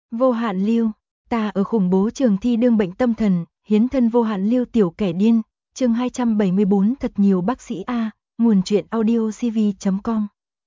Vô hạn lưu, ta ở khủng bố trường thi đương bệnh tâm thần, hiến thân vô hạn lưu tiểu kẻ điên, chương 274 thật nhiều bác sĩ A, nguồn truyện audio cv.com.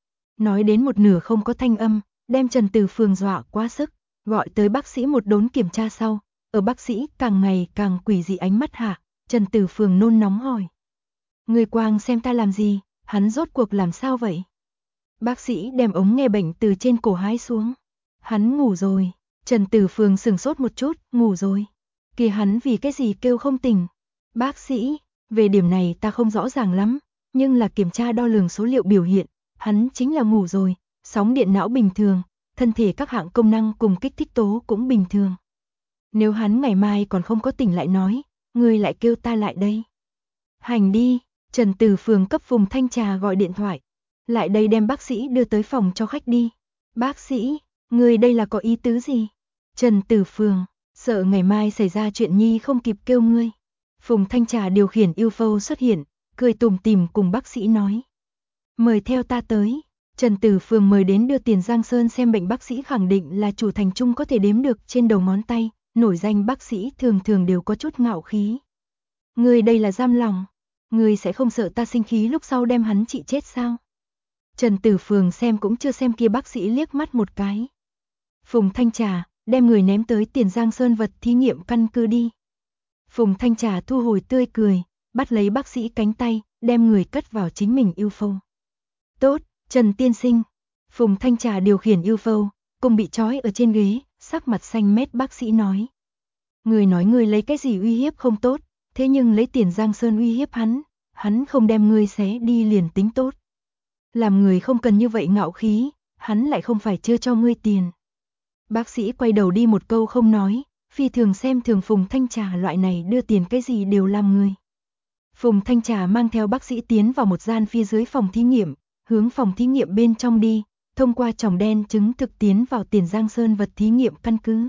Nói đến một nửa không có thanh âm, đem Trần Từ Phường dọa quá sức, gọi tới bác sĩ một đốn kiểm tra sau, ở bác sĩ càng ngày càng quỷ dị ánh mắt hạ, Trần Từ Phường nôn nóng hỏi. Người quang xem ta làm gì, hắn rốt cuộc làm sao vậy? Bác sĩ đem ống nghe bệnh từ trên cổ hái xuống. Hắn ngủ rồi. Trần Từ Phường sửng sốt một chút, ngủ rồi. Kìa hắn vì cái gì kêu không tỉnh. Bác sĩ, về điểm này ta không rõ ràng lắm, nhưng là kiểm tra đo lường số liệu biểu hiện, hắn chính là ngủ rồi, sóng điện não bình thường, thân thể các hạng công năng cùng kích thích tố cũng bình thường. Nếu hắn ngày mai còn không có tỉnh lại nói, ngươi lại kêu ta lại đây. Hành đi, Trần Từ Phường cấp Phùng Thanh Trà gọi điện thoại. Lại đây đem bác sĩ đưa tới phòng cho khách đi. Bác sĩ, người đây là có ý tứ gì? Trần Từ Phường, sợ ngày mai xảy ra chuyện nhi không kịp kêu ngươi. Phùng Thanh Trà điều khiển UFO xuất hiện, cười tủm tỉm cùng bác sĩ nói. Mời theo ta tới. Trần Từ Phường mời đến đưa tiền Giang Sơn xem bệnh bác sĩ khẳng định là chủ thành trung có thể đếm được trên đầu ngón tay, nổi danh bác sĩ thường thường đều có chút ngạo khí. Ngươi đây là giam lòng, ngươi sẽ không sợ ta sinh khí lúc sau đem hắn trị chết sao? Trần Từ Phường xem cũng chưa xem kia bác sĩ liếc mắt một cái. Phùng Thanh Trà, đem người ném tới Tiền Giang Sơn vật thí nghiệm căn cứ đi. Phùng Thanh Trà thu hồi tươi cười, bắt lấy bác sĩ cánh tay, đem người cất vào chính mình UFO. Tốt, Trần tiên sinh. Phùng Thanh Trà điều khiển UFO, cùng bị trói ở trên ghế, sắc mặt xanh mét bác sĩ nói. Người nói người lấy cái gì uy hiếp không tốt, thế nhưng lấy Tiền Giang Sơn uy hiếp hắn không đem ngươi xé đi liền tính tốt. Làm người không cần như vậy ngạo khí, hắn lại không phải chưa cho ngươi tiền. Bác sĩ quay đầu đi một câu không nói, phi thường xem thường Phùng Thanh Trà loại này đưa tiền cái gì đều làm người. Phùng Thanh Trà mang theo bác sĩ tiến vào một gian phía dưới phòng thí nghiệm, hướng phòng thí nghiệm bên trong đi, thông qua tròng đen chứng thực tiến vào Tiền Giang Sơn vật thí nghiệm căn cứ.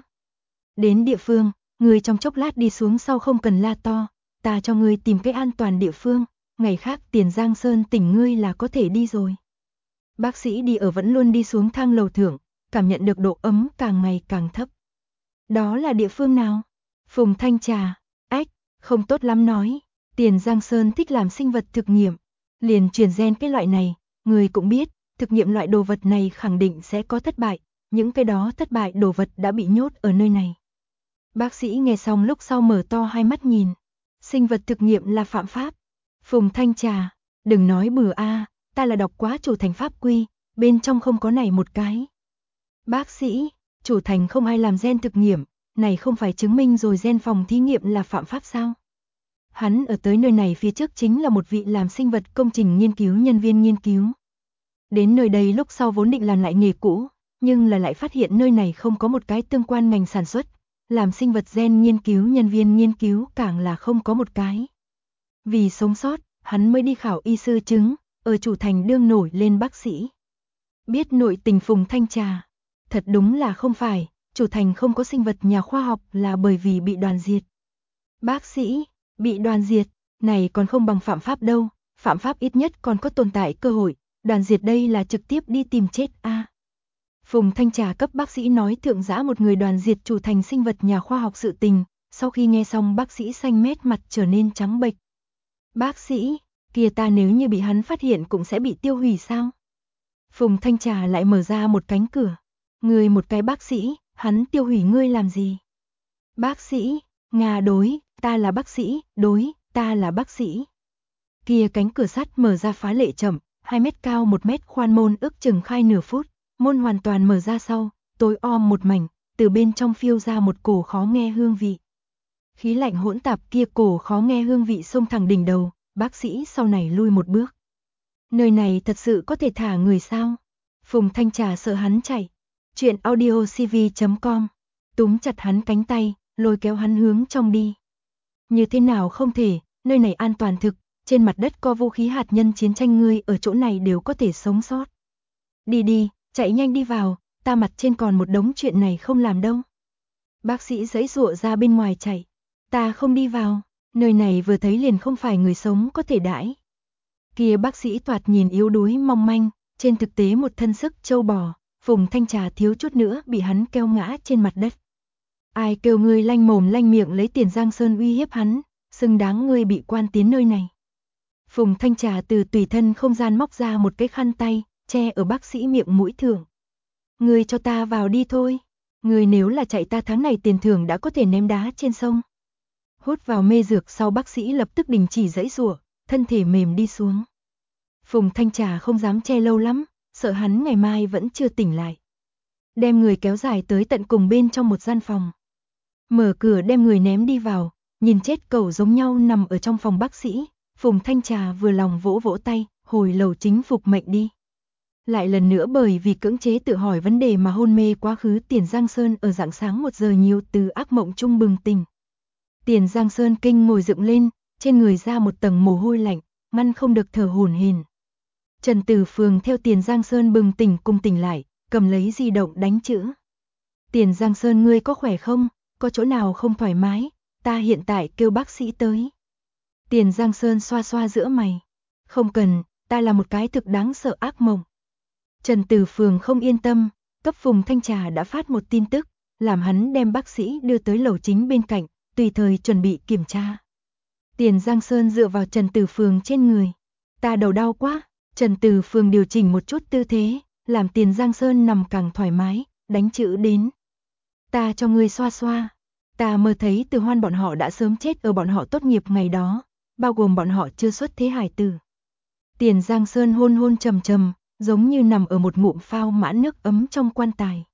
Đến địa phương, người trong chốc lát đi xuống sau không cần la to, ta cho ngươi tìm cái an toàn địa phương. Ngày khác Tiền Giang Sơn tỉnh ngươi là có thể đi rồi. Bác sĩ đi ở vẫn luôn đi xuống thang lầu thượng, cảm nhận được độ ấm càng ngày càng thấp. Đó là địa phương nào? Phùng Thanh Trà, ách, không tốt lắm nói. Tiền Giang Sơn thích làm sinh vật thực nghiệm, liền truyền gen cái loại này, người cũng biết, thực nghiệm loại đồ vật này khẳng định sẽ có thất bại, những cái đó thất bại đồ vật đã bị nhốt ở nơi này. Bác sĩ nghe xong lúc sau mở to hai mắt nhìn, sinh vật thực nghiệm là phạm pháp. Phùng Thanh Trà, đừng nói bừa a, ta là đọc quá chủ thành pháp quy, bên trong không có này một cái. Bác sĩ, chủ thành không ai làm gen thực nghiệm, này không phải chứng minh rồi gen phòng thí nghiệm là phạm pháp sao? Hắn ở tới nơi này phía trước chính là một vị làm sinh vật công trình nghiên cứu nhân viên nghiên cứu. Đến nơi đây lúc sau vốn định làm lại nghề cũ, nhưng là lại phát hiện nơi này không có một cái tương quan ngành sản xuất, làm sinh vật gen nghiên cứu nhân viên nghiên cứu càng là không có một cái. Vì sống sót, hắn mới đi khảo y sư chứng, ở chủ thành đương nổi lên bác sĩ. Biết nội tình Phùng Thanh Trà, thật đúng là không phải, chủ thành không có sinh vật nhà khoa học là bởi vì bị đoàn diệt. Bác sĩ, bị đoàn diệt, này còn không bằng phạm pháp đâu, phạm pháp ít nhất còn có tồn tại cơ hội, đoàn diệt đây là trực tiếp đi tìm chết a. Phùng Thanh Trà cấp bác sĩ nói thượng giã một người đoàn diệt chủ thành sinh vật nhà khoa học sự tình, sau khi nghe xong bác sĩ xanh mét mặt trở nên trắng bệch. Bác sĩ, kia ta nếu như bị hắn phát hiện cũng sẽ bị tiêu hủy sao? Phùng Thanh Trà lại mở ra một cánh cửa. Ngươi một cái bác sĩ, hắn tiêu hủy ngươi làm gì? Bác sĩ, Nga đối, ta là bác sĩ, đối, ta là bác sĩ. Kia cánh cửa sắt mở ra phá lệ chậm, 2 mét cao 1 mét khoan môn ước chừng khai nửa phút, môn hoàn toàn mở ra sau, tối om một mảnh, từ bên trong phiêu ra một cổ khó nghe hương vị. Khí lạnh hỗn tạp kia cổ khó nghe hương vị xông thẳng đỉnh đầu, bác sĩ sau này lui một bước. Nơi này thật sự có thể thả người sao? Phùng Thanh Trà sợ hắn chạy. Chuyện audio cv.com, túm chặt hắn cánh tay, lôi kéo hắn hướng trong đi. Như thế nào không thể, nơi này an toàn thực, trên mặt đất có vũ khí hạt nhân chiến tranh ngươi ở chỗ này đều có thể sống sót. Đi đi, chạy nhanh đi vào, ta mặt trên còn một đống chuyện này không làm đâu. Bác sĩ giãy giụa ra bên ngoài chạy. Ta không đi vào, nơi này vừa thấy liền không phải người sống có thể đãi. Kia bác sĩ thoạt nhìn yếu đuối mong manh, trên thực tế một thân sức trâu bò, Phùng Thanh Trà thiếu chút nữa bị hắn kéo ngã trên mặt đất. Ai kêu ngươi lanh mồm lanh miệng lấy tiền Giang Sơn uy hiếp hắn, xứng đáng ngươi bị quan tiến nơi này. Phùng Thanh Trà từ tùy thân không gian móc ra một cái khăn tay, che ở bác sĩ miệng mũi thưởng. Ngươi cho ta vào đi thôi. Ngươi nếu là chạy ta tháng này tiền thưởng đã có thể ném đá trên sông. Hút vào mê dược sau bác sĩ lập tức đình chỉ giãy giụa, thân thể mềm đi xuống. Phùng Thanh Trà không dám che lâu lắm, sợ hắn ngày mai vẫn chưa tỉnh lại. Đem người kéo dài tới tận cùng bên trong một gian phòng. Mở cửa đem người ném đi vào, nhìn chết cẩu giống nhau nằm ở trong phòng bác sĩ. Phùng Thanh Trà vừa lòng vỗ vỗ tay, hồi lầu chính phục mệnh đi. Lại lần nữa bởi vì cưỡng chế tự hỏi vấn đề mà hôn mê quá khứ Tiền Giang Sơn ở rạng sáng 1 giờ nhiều từ ác mộng trung bừng tỉnh. Tiền Giang Sơn kinh ngồi dựng lên, trên người ra một tầng mồ hôi lạnh, ngăn không được thở hổn hển. Trần Tử Phường theo Tiền Giang Sơn bừng tỉnh cùng tỉnh lại, cầm lấy di động đánh chữ. Tiền Giang Sơn ngươi có khỏe không, có chỗ nào không thoải mái, ta hiện tại kêu bác sĩ tới. Tiền Giang Sơn xoa xoa giữa mày. Không cần, ta là một cái thực đáng sợ ác mộng. Trần Tử Phường không yên tâm, cấp Phùng Thanh Trà đã phát một tin tức, làm hắn đem bác sĩ đưa tới lầu chính bên cạnh, tùy thời chuẩn bị kiểm tra. Tiền Giang Sơn dựa vào Trần Tử Phường trên người. Ta đầu đau quá. Trần Tử Phường điều chỉnh một chút tư thế, làm Tiền Giang Sơn nằm càng thoải mái, đánh chữ đến. Ta cho ngươi xoa xoa. Ta mơ thấy Từ Hoan bọn họ đã sớm chết ở bọn họ tốt nghiệp ngày đó, bao gồm bọn họ chưa xuất thế hải tử. Tiền Giang Sơn hôn hôn trầm trầm, giống như nằm ở một ngụm phao mã nước ấm trong quan tài.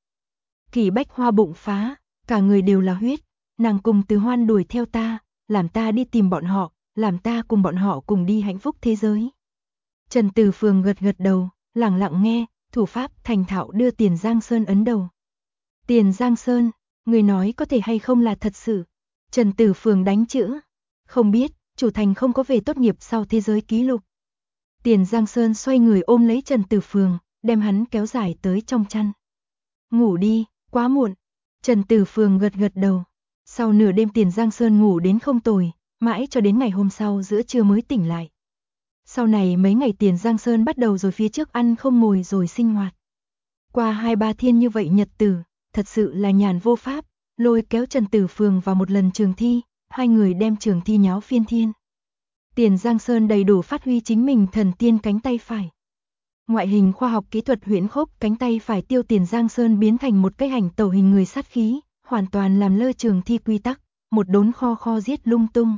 Kỳ Bách Hoa bụng phá, cả người đều là huyết, nàng cùng Từ Hoan đuổi theo ta, làm ta đi tìm bọn họ, làm ta cùng bọn họ cùng đi hạnh phúc thế giới. Trần Tử Phường gật gật đầu, lặng lặng nghe, thủ pháp thành thạo đưa Tiền Giang Sơn ấn đầu. Tiền Giang Sơn, người nói có thể hay không là thật sự? Trần Tử Phường đánh chữ. Không biết, chủ thành không có về tốt nghiệp sau thế giới ký lục. Tiền Giang Sơn xoay người ôm lấy Trần Tử Phường, đem hắn kéo dài tới trong chăn. Ngủ đi, quá muộn. Trần Tử Phường gật gật đầu. Sau nửa đêm Tiền Giang Sơn ngủ đến không tồi, mãi cho đến ngày hôm sau giữa trưa mới tỉnh lại. Sau này mấy ngày Tiền Giang Sơn bắt đầu rồi phía trước ăn không ngồi rồi sinh hoạt. Qua 2-3 thiên như vậy nhật tử, thật sự là nhàn vô pháp, lôi kéo Trần Tử Phường vào một lần trường thi, hai người đem trường thi nháo phiên thiên. Tiền Giang Sơn đầy đủ phát huy chính mình thần tiên cánh tay phải. Ngoại hình khoa học kỹ thuật huyễn khốc cánh tay phải tiêu Tiền Giang Sơn biến thành một cái hành tẩu hình người sát khí, hoàn toàn làm lơ trường thi quy tắc, một đốn kho giết lung tung.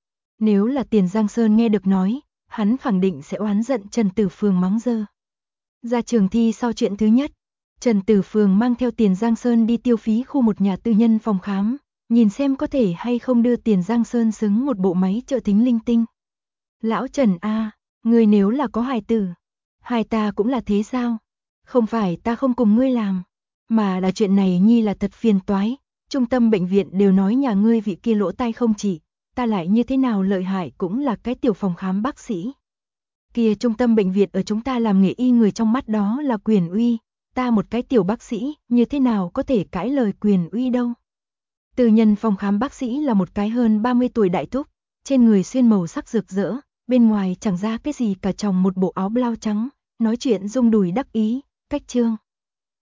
Nếu là Tiền Giang Sơn nghe được nói, hắn khẳng định sẽ oán giận Trần Tử Phường mắng dơ. Ra trường thi sau chuyện thứ nhất, Trần Tử Phường mang theo Tiền Giang Sơn đi tiêu phí khu một nhà tư nhân phòng khám, nhìn xem có thể hay không đưa Tiền Giang Sơn xứng một bộ máy trợ thính linh tinh. Lão Trần a, ngươi nếu là có hài tử, hai ta cũng là thế sao? Không phải ta không cùng ngươi làm, mà là chuyện này nhi là thật phiền toái, trung tâm bệnh viện đều nói nhà ngươi vị kia lỗ tai không chỉ, ta lại như thế nào lợi hại cũng là cái tiểu phòng khám bác sĩ. Kia trung tâm bệnh viện ở chúng ta làm nghề y người trong mắt đó là quyền uy, ta một cái tiểu bác sĩ như thế nào có thể cãi lời quyền uy đâu. Tư nhân phòng khám bác sĩ là một cái hơn 30 tuổi đại thúc, trên người xuyên màu sắc rực rỡ, bên ngoài chẳng ra cái gì cả, tròng một bộ áo blau trắng, nói chuyện rung đùi đắc ý, cách trương.